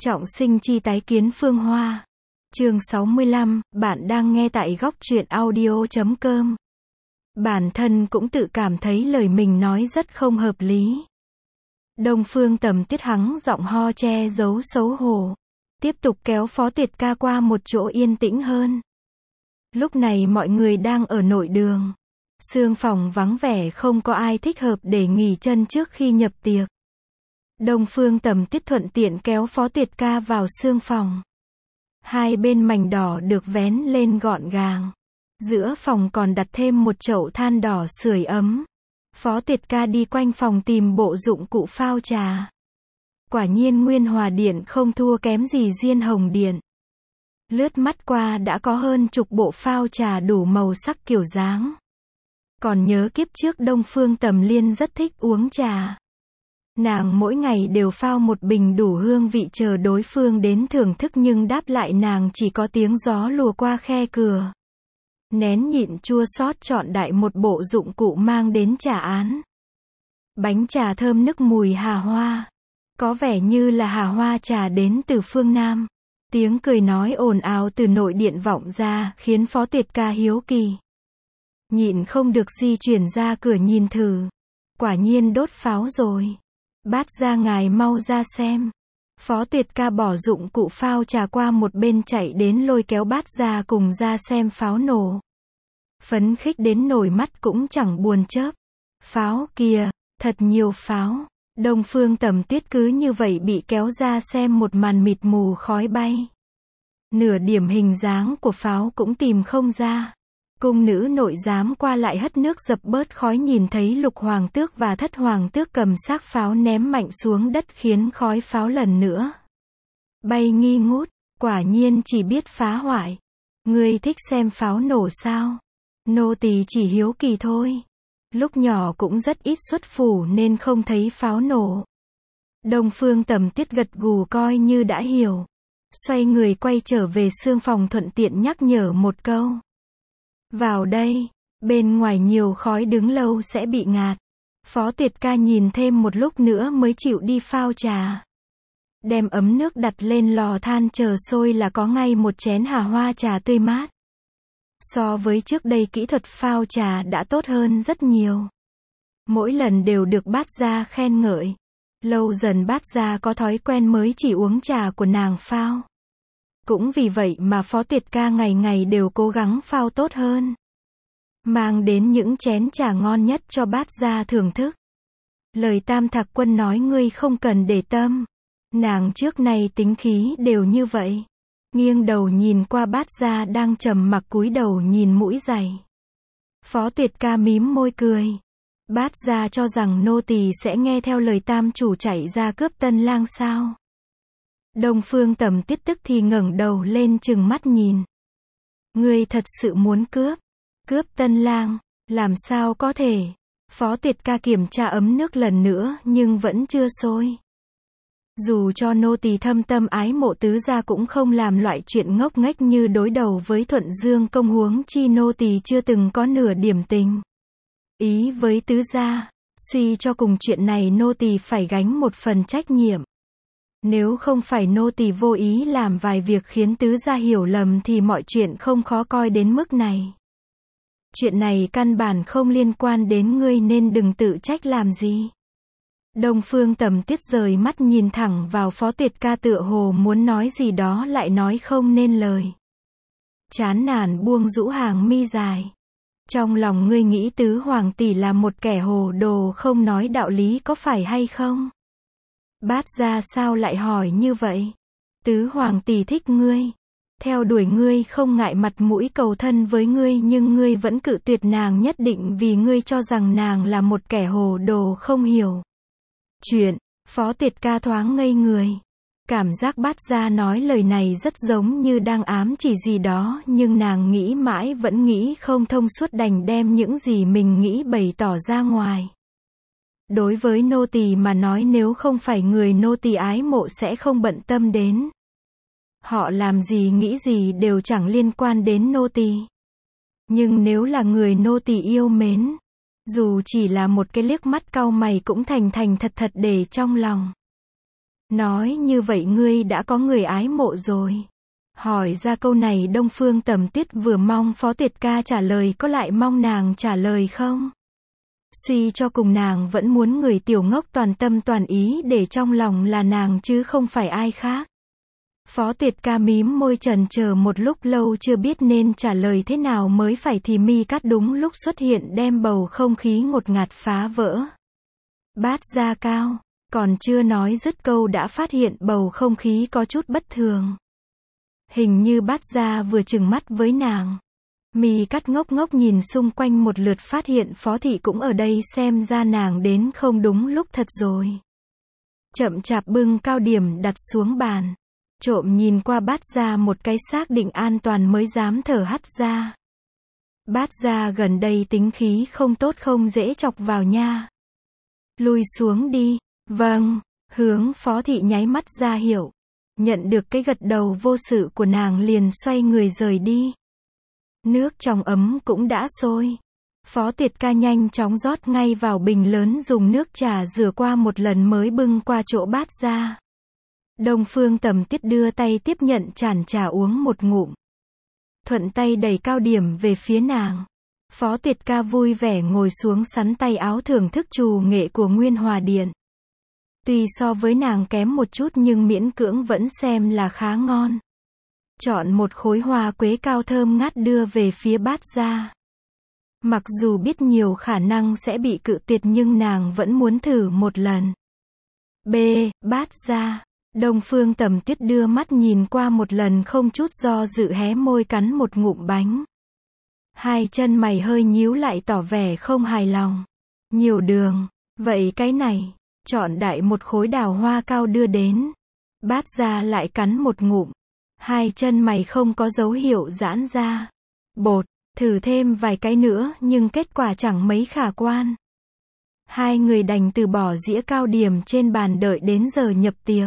Trọng sinh chi tái kiến Phương Hoa. Chương 65, bạn đang nghe tại góc truyện audio.com. Bản thân cũng tự cảm thấy lời mình nói rất không hợp lý. Đông Phương Tầm Tiết hắng giọng ho che giấu xấu hổ. Tiếp tục kéo Phó Tuyệt Ca qua một chỗ yên tĩnh hơn. Lúc này mọi người đang ở nội đường. Sương phòng vắng vẻ, không có ai thích hợp để nghỉ chân trước khi nhập tiệc. Đông Phương Tầm Tiết thuận tiện kéo Phó Tuyệt Ca vào sương phòng. Hai bên mảnh đỏ được vén lên gọn gàng. Giữa phòng còn đặt thêm một chậu than đỏ sưởi ấm. Phó Tuyệt Ca đi quanh phòng tìm bộ dụng cụ phao trà. Quả nhiên Nguyên Hòa Điện không thua kém gì Diên Hồng Điện. Lướt mắt qua đã có hơn chục bộ phao trà đủ màu sắc kiểu dáng. Còn nhớ kiếp trước Đông Phương Tầm Liên rất thích uống trà. Nàng mỗi ngày đều phao một bình đủ hương vị chờ đối phương đến thưởng thức, nhưng đáp lại nàng chỉ có tiếng gió lùa qua khe cửa. Nén nhịn chua xót chọn đại một bộ dụng cụ mang đến trà án. Bánh trà thơm nức mùi hà hoa. Có vẻ như là hà hoa trà đến từ phương Nam. Tiếng cười nói ồn ào từ nội điện vọng ra, khiến Phó Tuyệt Ca hiếu kỳ. Nhịn không được di chuyển ra cửa nhìn thử. Quả nhiên đốt pháo rồi. Bát gia ngài mau ra xem. Phó Tuyệt Ca bỏ dụng cụ phao trà qua một bên chạy đến lôi kéo Bát gia cùng ra xem pháo nổ. Phấn khích đến nổi mắt cũng chẳng buồn chớp. Pháo kìa, thật nhiều pháo. Đông Phương Tầm Tiết cứ như vậy bị kéo ra xem một màn mịt mù khói bay. Nửa điểm hình dáng của pháo cũng tìm không ra. Cung nữ nội giám qua lại hất nước dập bớt khói, nhìn thấy Lục Hoàng Tước và Thất Hoàng Tước cầm xác pháo ném mạnh xuống đất khiến khói pháo lần nữa bay nghi ngút. Quả nhiên chỉ biết phá hoại. Ngươi thích xem pháo nổ sao? Nô tỳ chỉ hiếu kỳ thôi. Lúc nhỏ cũng rất ít xuất phủ nên không thấy pháo nổ. Đông Phương Tầm Tiết gật gù coi như đã hiểu. Xoay người quay trở về sương phòng, thuận tiện nhắc nhở một câu. Vào đây, bên ngoài nhiều khói đứng lâu sẽ bị ngạt. Phó Tuyệt Ca nhìn thêm một lúc nữa mới chịu đi phao trà. Đem ấm nước đặt lên lò than chờ sôi là có ngay một chén hà hoa trà tươi mát. So với trước đây kỹ thuật phao trà đã tốt hơn rất nhiều. Mỗi lần đều được Bát gia khen ngợi. Lâu dần Bát gia có thói quen mới chỉ uống trà của nàng phao. Cũng vì vậy mà Phó Tuyệt Ca ngày ngày đều cố gắng phao tốt hơn. Mang đến những chén trà ngon nhất cho Bát gia thưởng thức. Lời Tam Thạc Quân nói ngươi không cần để tâm. Nàng trước nay tính khí đều như vậy. Nghiêng đầu nhìn qua Bát gia đang trầm mặc cúi đầu nhìn mũi giày. Phó Tuyệt Ca mím môi cười. Bát gia cho rằng nô tỳ sẽ nghe theo lời tam chủ chạy ra cướp tân lang sao? Đông Phương Tầm Tiết tức thì ngẩng đầu lên trừng mắt nhìn. Ngươi thật sự muốn cướp? Cướp tân lang? Làm sao có thể? Phó Tuyệt Ca kiểm tra ấm nước lần nữa nhưng vẫn chưa sôi. Dù cho nô tỳ thâm tâm ái mộ tứ gia cũng không làm loại chuyện ngốc nghếch như đối đầu với Thuận Dương công, huống chi nô tỳ chưa từng có nửa điểm tình ý với tứ gia. Suy cho cùng chuyện này nô tỳ phải gánh một phần trách nhiệm. Nếu không phải nô tỳ vô ý làm vài việc khiến tứ gia hiểu lầm thì mọi chuyện không khó coi đến mức này. Chuyện này căn bản không liên quan đến ngươi nên đừng tự trách làm gì. Đông Phương Tầm Tiết rời mắt nhìn thẳng vào Phó Tuyệt Ca, tựa hồ muốn nói gì đó lại nói không nên lời. Chán nản buông rũ hàng mi dài. Trong lòng ngươi nghĩ tứ hoàng tỷ là một kẻ hồ đồ không nói đạo lý có phải hay không? Bát gia sao lại hỏi như vậy? Tứ hoàng tỷ thích ngươi, theo đuổi ngươi, không ngại mặt mũi cầu thân với ngươi, nhưng ngươi vẫn cự tuyệt nàng nhất định vì ngươi cho rằng nàng là một kẻ hồ đồ không hiểu chuyện. Phó Tuyệt Ca thoáng ngây người. Cảm giác Bát gia nói lời này rất giống như đang ám chỉ gì đó, nhưng nàng nghĩ mãi vẫn nghĩ không thông suốt, đành đem những gì mình nghĩ bày tỏ ra ngoài. Đối với nô tỳ mà nói, nếu không phải người nô tỳ ái mộ sẽ không bận tâm đến. Họ làm gì nghĩ gì đều chẳng liên quan đến nô tỳ. Nhưng nếu là người nô tỳ yêu mến, dù chỉ là một cái liếc mắt cau mày cũng thành thành thật thật để trong lòng. Nói như vậy ngươi đã có người ái mộ rồi. Hỏi ra câu này Đông Phương Tầm Tuyết vừa mong Phó Tiệt Ca trả lời có lại mong nàng trả lời không. Suy cho cùng nàng vẫn muốn người tiểu ngốc toàn tâm toàn ý để trong lòng là nàng chứ không phải ai khác. Phó Tiệt Ca mím môi chần chờ một lúc lâu chưa biết nên trả lời thế nào mới phải thì Mi Cát đúng lúc xuất hiện đem bầu không khí ngột ngạt phá vỡ. Bát Gia Cao, còn chưa nói dứt câu đã phát hiện bầu không khí có chút bất thường. Hình như Bát Gia vừa trừng mắt với nàng. Mi Cát ngốc ngốc nhìn xung quanh một lượt phát hiện Phó Thị cũng ở đây xem ra nàng đến không đúng lúc thật rồi. Chậm chạp bưng cao điểm đặt xuống bàn. Trộm nhìn qua Bát Gia một cái xác định an toàn mới dám thở hắt ra. Bát Gia gần đây tính khí không tốt không dễ chọc vào nha. Lui xuống đi. Vâng, hướng Phó Thị nháy mắt ra hiệu. Nhận được cái gật đầu vô sự của nàng liền xoay người rời đi. Nước trong ấm cũng đã sôi. Phó Tiệt Ca nhanh chóng rót ngay vào bình lớn dùng nước trà rửa qua một lần mới bưng qua chỗ Bát Gia. Đông Phương Tầm Tuyết đưa tay tiếp nhận chản trà uống một ngụm. Thuận tay đẩy cao điểm về phía nàng. Phó Tiệt Ca vui vẻ ngồi xuống sắn tay áo thưởng thức trù nghệ của Nguyên Hòa Điện. Tuy so với nàng kém một chút nhưng miễn cưỡng vẫn xem là khá ngon. Chọn một khối hoa quế cao thơm ngát đưa về phía Bát Gia. Mặc dù biết nhiều khả năng sẽ bị cự tuyệt nhưng nàng vẫn muốn thử một lần. Bát Gia. Đông Phương Tầm Tuyết đưa mắt nhìn qua một lần không chút do dự hé môi cắn một ngụm bánh. Hai chân mày hơi nhíu lại tỏ vẻ không hài lòng. Nhiều đường, vậy cái này, chọn đại một khối đào hoa cao đưa đến. Bát Gia lại cắn một ngụm. Hai chân mày không có dấu hiệu giãn ra. Bột, thử thêm vài cái nữa nhưng kết quả chẳng mấy khả quan. Hai người đành từ bỏ dĩa cao điểm trên bàn đợi đến giờ nhập tiệc.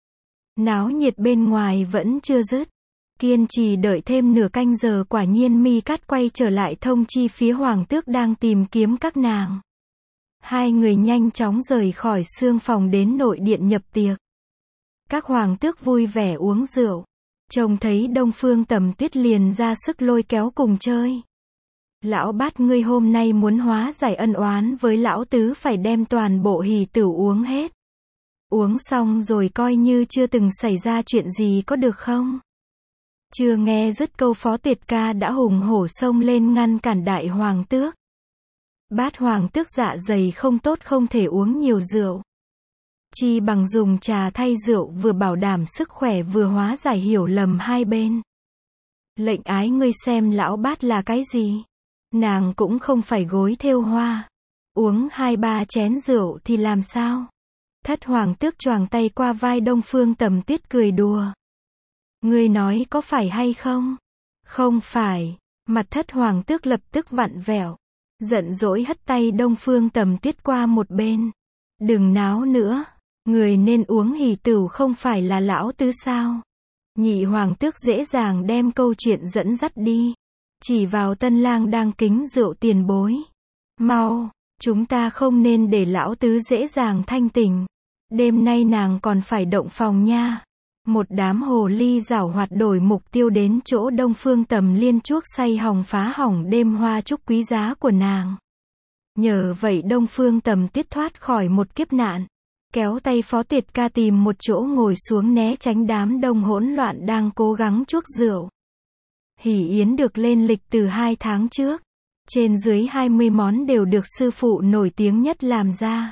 Náo nhiệt bên ngoài vẫn chưa dứt. Kiên trì đợi thêm nửa canh giờ quả nhiên Mi Cát quay trở lại thông chi phía Hoàng tước đang tìm kiếm các nàng. Hai người nhanh chóng rời khỏi xương phòng đến nội điện nhập tiệc. Các hoàng tước vui vẻ uống rượu. Trông thấy Đông Phương Tầm Tuyết liền ra sức lôi kéo cùng chơi. Lão Bát ngươi hôm nay muốn hóa giải ân oán với lão tứ phải đem toàn bộ hỷ tửu uống hết. Uống xong rồi coi như chưa từng xảy ra chuyện gì có được không? Chưa nghe dứt câu Phó Tiệt Ca đã hùng hổ xông lên ngăn cản đại hoàng tước. Bát hoàng tước dạ dày không tốt không thể uống nhiều rượu. Chi bằng dùng trà thay rượu vừa bảo đảm sức khỏe vừa hóa giải hiểu lầm hai bên. Lệnh ái ngươi xem lão Bát là cái gì? Nàng cũng không phải gối thêu hoa. Uống 2-3 chén rượu thì làm sao? Thất hoàng tước choàng tay qua vai Đông Phương Tầm Tuyết cười đùa. Ngươi nói có phải hay không? Không phải. Mặt thất hoàng tước lập tức vặn vẹo. Giận dỗi hất tay Đông Phương Tầm Tuyết qua một bên. Đừng náo nữa. Người nên uống hỷ tửu không phải là lão tứ sao? Nhị hoàng tước dễ dàng đem câu chuyện dẫn dắt đi. Chỉ vào tân lang đang kính rượu tiền bối. Mau, chúng ta không nên để lão tứ dễ dàng thanh tỉnh. Đêm nay nàng còn phải động phòng nha. Một đám hồ ly giảo hoạt đổi mục tiêu đến chỗ Đông Phương Tầm Liên chuốc say hỏng phá hỏng đêm hoa chúc quý giá của nàng. Nhờ vậy Đông Phương Tầm Tuyết thoát khỏi một kiếp nạn. Kéo tay Phó Tiệt Ca tìm một chỗ ngồi xuống né tránh đám đông hỗn loạn đang cố gắng chuốc rượu. Hỷ yến được lên lịch từ 2 tháng trước. Trên dưới 20 món đều được sư phụ nổi tiếng nhất làm ra.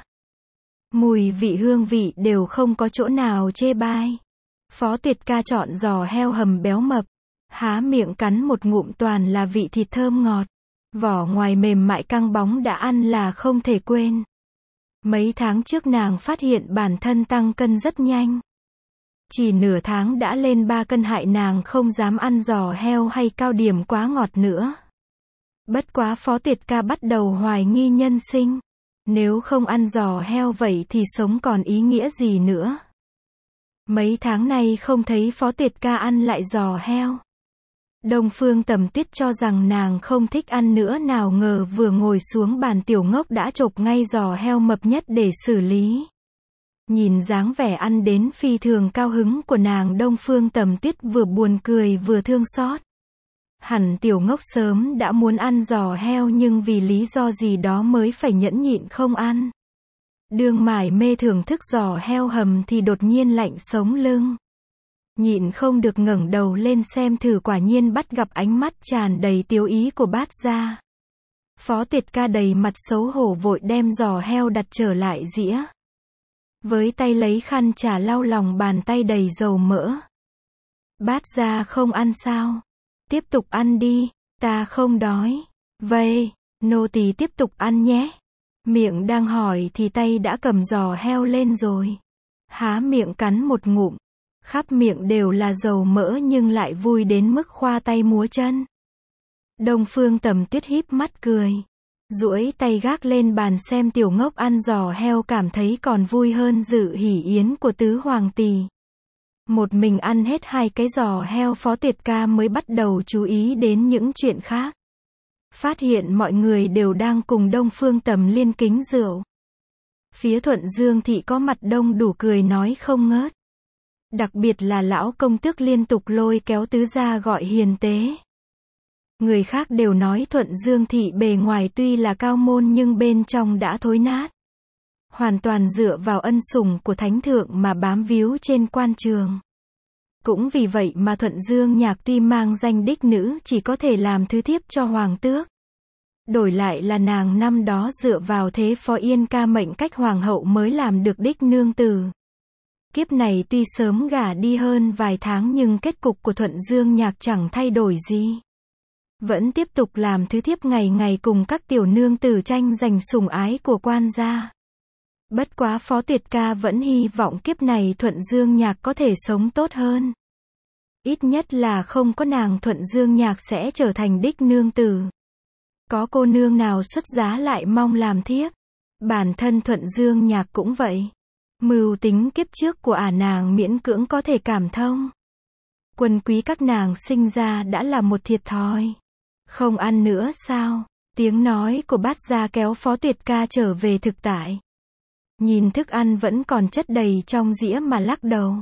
Mùi vị hương vị đều không có chỗ nào chê bai. Phó Tiệt Ca chọn giò heo hầm béo mập. Há miệng cắn một ngụm toàn là vị thịt thơm ngọt. Vỏ ngoài mềm mại căng bóng đã ăn là không thể quên. Mấy tháng trước nàng phát hiện bản thân tăng cân rất nhanh. Chỉ nửa tháng đã lên 3 cân hại nàng không dám ăn giò heo hay cao điểm quá ngọt nữa. Bất quá Phó Tiệt Ca bắt đầu hoài nghi nhân sinh. Nếu không ăn giò heo vậy thì sống còn ý nghĩa gì nữa. Mấy tháng nay không thấy Phó Tiệt Ca ăn lại giò heo. Đông Phương Tầm Tuyết cho rằng nàng không thích ăn nữa nào ngờ vừa ngồi xuống bàn tiểu ngốc đã chộp ngay giò heo mập nhất để xử lý. Nhìn dáng vẻ ăn đến phi thường cao hứng của nàng, Đông Phương Tầm Tuyết vừa buồn cười vừa thương xót. Hẳn tiểu ngốc sớm đã muốn ăn giò heo nhưng vì lý do gì đó mới phải nhẫn nhịn không ăn. Đương mải mê thưởng thức giò heo hầm thì đột nhiên lạnh sống lưng. Nhịn không được ngẩng đầu lên xem thử, quả nhiên bắt gặp ánh mắt tràn đầy tiêu ý của Bát Gia. Phó Tuyệt Ca đầy mặt xấu hổ vội đem giò heo đặt trở lại dĩa. Với tay lấy khăn trà lau lòng bàn tay đầy dầu mỡ. Bát Gia không ăn sao? Tiếp tục ăn đi, ta không đói. Vậy, nô tỳ tiếp tục ăn nhé. Miệng đang hỏi thì tay đã cầm giò heo lên rồi. Há miệng cắn một ngụm. Khắp miệng đều là dầu mỡ nhưng lại vui đến mức khoa tay múa chân. Đông Phương Tầm Tuyết híp mắt cười. Duỗi tay gác lên bàn xem tiểu ngốc ăn giò heo, cảm thấy còn vui hơn dự hỷ yến của tứ hoàng tỳ. Một mình ăn hết 2 cái giò heo, Phó Tuyệt Ca mới bắt đầu chú ý đến những chuyện khác. Phát hiện mọi người đều đang cùng Đông Phương Tầm Liên kính rượu. Phía Thuận Dương thị có mặt đông đủ, cười nói không ngớt. Đặc biệt là lão công tước liên tục lôi kéo tứ gia gọi hiền tế. Người khác đều nói Thuận Dương thị bề ngoài tuy là cao môn nhưng bên trong đã thối nát. Hoàn toàn dựa vào ân sủng của thánh thượng mà bám víu trên quan trường. Cũng vì vậy mà Thuận Dương Nhạc tuy mang danh đích nữ chỉ có thể làm thứ thiếp cho hoàng tước. Đổi lại là nàng năm đó dựa vào thế phó Yên Ca mệnh cách hoàng hậu mới làm được đích nương tử. Kiếp này tuy sớm gả đi hơn vài tháng nhưng kết cục của Thuận Dương Nhạc chẳng thay đổi gì. Vẫn tiếp tục làm thứ thiếp, ngày ngày cùng các tiểu nương tử tranh giành sủng ái của quan gia. Bất quá Phó Tuyệt Ca vẫn hy vọng kiếp này Thuận Dương Nhạc có thể sống tốt hơn. Ít nhất là không có nàng, Thuận Dương Nhạc sẽ trở thành đích nương tử. Có cô nương nào xuất giá lại mong làm thiếp. Bản thân Thuận Dương Nhạc cũng vậy. Mưu tính kiếp trước của nàng miễn cưỡng có thể cảm thông. Quân quý các nàng sinh ra đã là một thiệt thòi. Không ăn nữa sao? Tiếng nói của Bát Gia kéo Phó Tuyệt Ca trở về thực tại. Nhìn thức ăn vẫn còn chất đầy trong dĩa mà lắc đầu.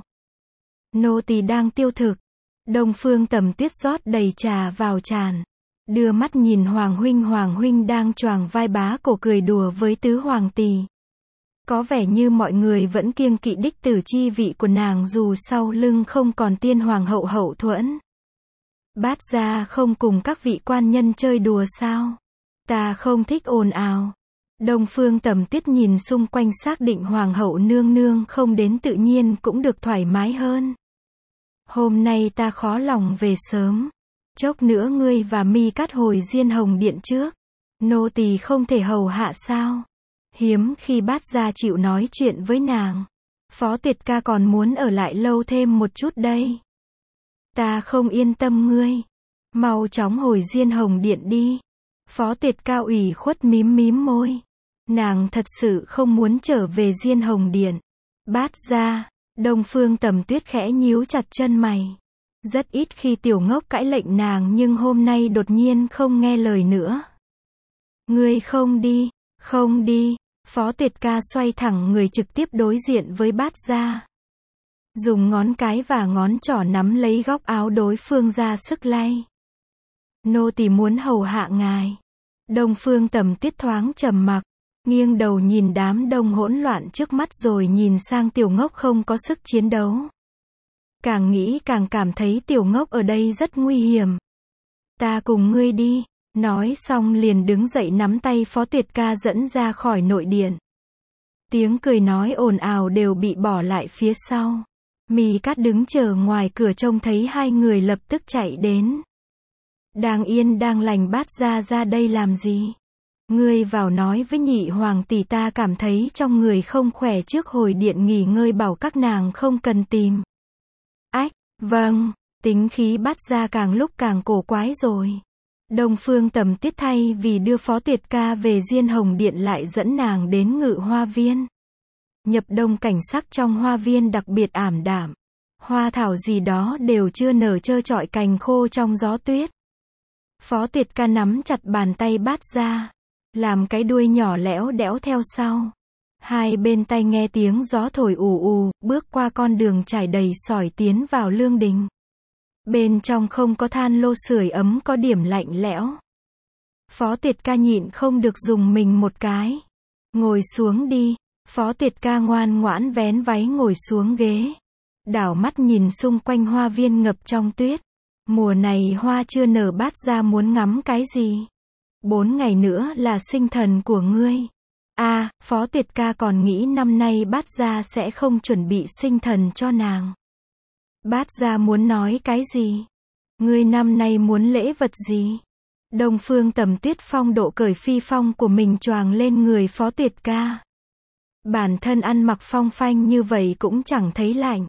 Nô tỳ đang tiêu thực. Đông Phương Tầm Tuyết rót đầy trà vào tràn. Đưa mắt nhìn Hoàng huynh đang choàng vai bá cổ cười đùa với tứ hoàng tỳ. Có vẻ như mọi người vẫn kiêng kỵ đích tử chi vị của nàng dù sau lưng không còn tiên hoàng hậu hậu thuẫn. Bát Gia không cùng các vị quan nhân chơi đùa sao? Ta không thích ồn ào. Đông Phương Tầm Tuyết nhìn xung quanh xác định hoàng hậu nương nương không đến tự nhiên cũng được thoải mái hơn. Hôm nay ta khó lòng về sớm. Chốc nữa ngươi và Mi Cát hồi Diên Hồng Điện trước. Nô tỳ không thể hầu hạ sao? Hiếm khi Bát Gia chịu nói chuyện với nàng. Phó Tuyệt Ca còn muốn ở lại lâu thêm một chút đây. Ta không yên tâm ngươi. Mau chóng hồi Diên Hồng Điện đi. Phó Tuyệt Ca ủy khuất mím môi. Nàng thật sự không muốn trở về Diên Hồng Điện. Bát Gia. Đông Phương Tầm Tuyết khẽ nhíu chặt chân mày. Rất ít khi tiểu ngốc cãi lệnh nàng nhưng hôm nay đột nhiên không nghe lời nữa. Ngươi không đi, không đi. Phó Tuyệt Ca xoay thẳng người trực tiếp đối diện với Bát Gia. Dùng ngón cái và ngón trỏ nắm lấy góc áo đối phương ra sức lay. Nô tỳ muốn hầu hạ ngài. Đông Phương Tầm Tuyết thoáng trầm mặc, nghiêng đầu nhìn đám đông hỗn loạn trước mắt rồi nhìn sang tiểu ngốc không có sức chiến đấu. Càng nghĩ càng cảm thấy tiểu ngốc ở đây rất nguy hiểm. Ta cùng ngươi đi. Nói xong liền đứng dậy nắm tay Phó Tuyệt Ca dẫn ra khỏi nội điện. Tiếng cười nói ồn ào đều bị bỏ lại phía sau. Mi Cát đứng chờ ngoài cửa trông thấy hai người lập tức chạy đến. Đang yên đang lành Bát Gia ra đây làm gì? Ngươi vào nói với nhị hoàng tỷ ta cảm thấy trong người không khỏe trước hồi điện nghỉ ngơi, bảo các nàng không cần tìm. Ách, vâng, tính khí Bát Gia càng lúc càng cổ quái rồi. Đông Phương Tầm Tuyết thay vì đưa Phó Tuyệt Ca về Diên Hồng Điện lại dẫn nàng đến Ngự Hoa Viên. Nhập đông cảnh sắc trong hoa viên đặc biệt ảm đạm. Hoa thảo gì đó đều chưa nở, trơ trọi cành khô trong gió tuyết. Phó Tuyệt Ca nắm chặt bàn tay Bát Gia, làm cái đuôi nhỏ lẽo đẽo theo sau. Hai bên tai nghe tiếng gió thổi ù ù, bước qua con đường trải đầy sỏi tiến vào lương đình. Bên trong không có than lô sưởi ấm, có điểm lạnh lẽo. Phó Tiệt Ca nhịn không được dùng mình một cái. Ngồi xuống đi. Phó Tiệt Ca ngoan ngoãn vén váy ngồi xuống ghế. Đảo mắt nhìn xung quanh hoa viên ngập trong tuyết. Mùa này hoa chưa nở, Bát Gia muốn ngắm cái gì? 4 ngày nữa là sinh thần của ngươi. Phó Tiệt Ca còn nghĩ năm nay Bát Gia sẽ không chuẩn bị sinh thần cho nàng. Bát Gia muốn nói cái gì? Ngươi năm nay muốn lễ vật gì? Đông Phương Tầm Tuyết phong độ cởi phi phong của mình choàng lên người Phó Tiệt Ca. Bản thân ăn mặc phong phanh như vậy cũng chẳng thấy lạnh.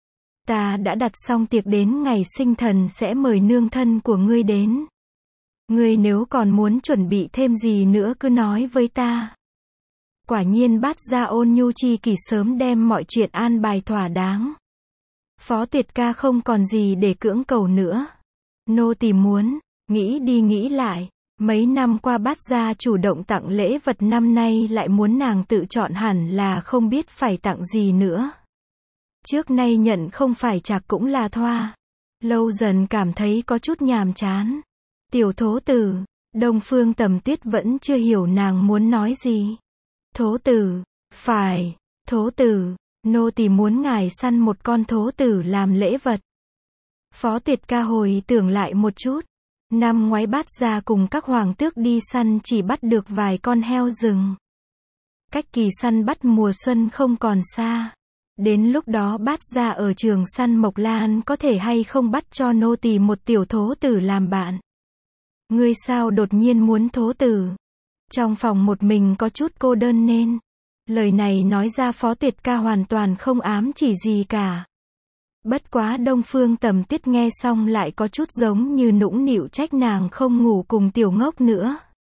Ta đã đặt xong tiệc, đến ngày sinh thần sẽ mời nương thân của ngươi đến. Ngươi nếu còn muốn chuẩn bị thêm gì nữa cứ nói với ta. Quả nhiên Bát Gia ôn nhu chi kỷ, sớm đem mọi chuyện an bài thỏa đáng. Phó Tiệt Ca không còn gì để cưỡng cầu nữa. Nô tỳ muốn, nghĩ đi nghĩ lại, mấy năm qua Bát Gia chủ động tặng lễ vật, năm nay lại muốn nàng tự chọn, hẳn là không biết phải tặng gì nữa. Trước nay nhận không phải chạc cũng là thoa. Lâu dần cảm thấy có chút nhàm chán. Tiểu thố tử, Đông Phương Tầm Tuyết vẫn chưa hiểu nàng muốn nói gì. Thố tử, phải, thố tử, nô tỳ muốn ngài săn một con thố tử làm lễ vật. Phó Tiệt Ca hồi tưởng lại một chút. Năm ngoái Bát Gia cùng các hoàng tước đi săn chỉ bắt được vài con heo rừng. Cách kỳ săn bắt mùa xuân không còn xa. Đến lúc đó Bát Gia ở trường săn Mộc Lan có thể hay không bắt cho nô tỳ một tiểu thố tử làm bạn. Ngươi sao đột nhiên muốn thố tử? Trong phòng một mình có chút cô đơn nên. Lời này nói ra Phó Tiệt Ca hoàn toàn không ám chỉ gì cả. Bất quá Đông Phương Tầm Tuyết nghe xong lại có chút giống như nũng nịu trách nàng không ngủ cùng tiểu ngốc nữa.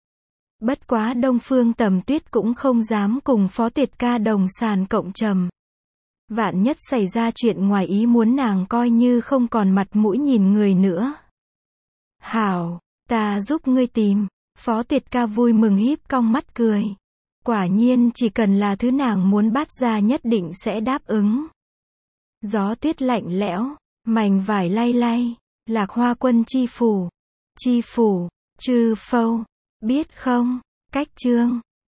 Bất quá Đông Phương Tầm Tuyết cũng không dám cùng Phó Tiệt Ca đồng sàn cộng trầm. Vạn nhất xảy ra chuyện ngoài ý muốn, nàng coi như không còn mặt mũi nhìn người nữa. Hảo, ta giúp ngươi tìm. Phó Tiệt Ca vui mừng híp cong mắt cười. Quả nhiên chỉ cần là thứ nàng muốn Bát Gia nhất định sẽ đáp ứng. Gió tuyết lạnh lẽo, mảnh vải lay lay, Lạc Hoa Quân chi phủ, chư phâu, biết không, cách chương.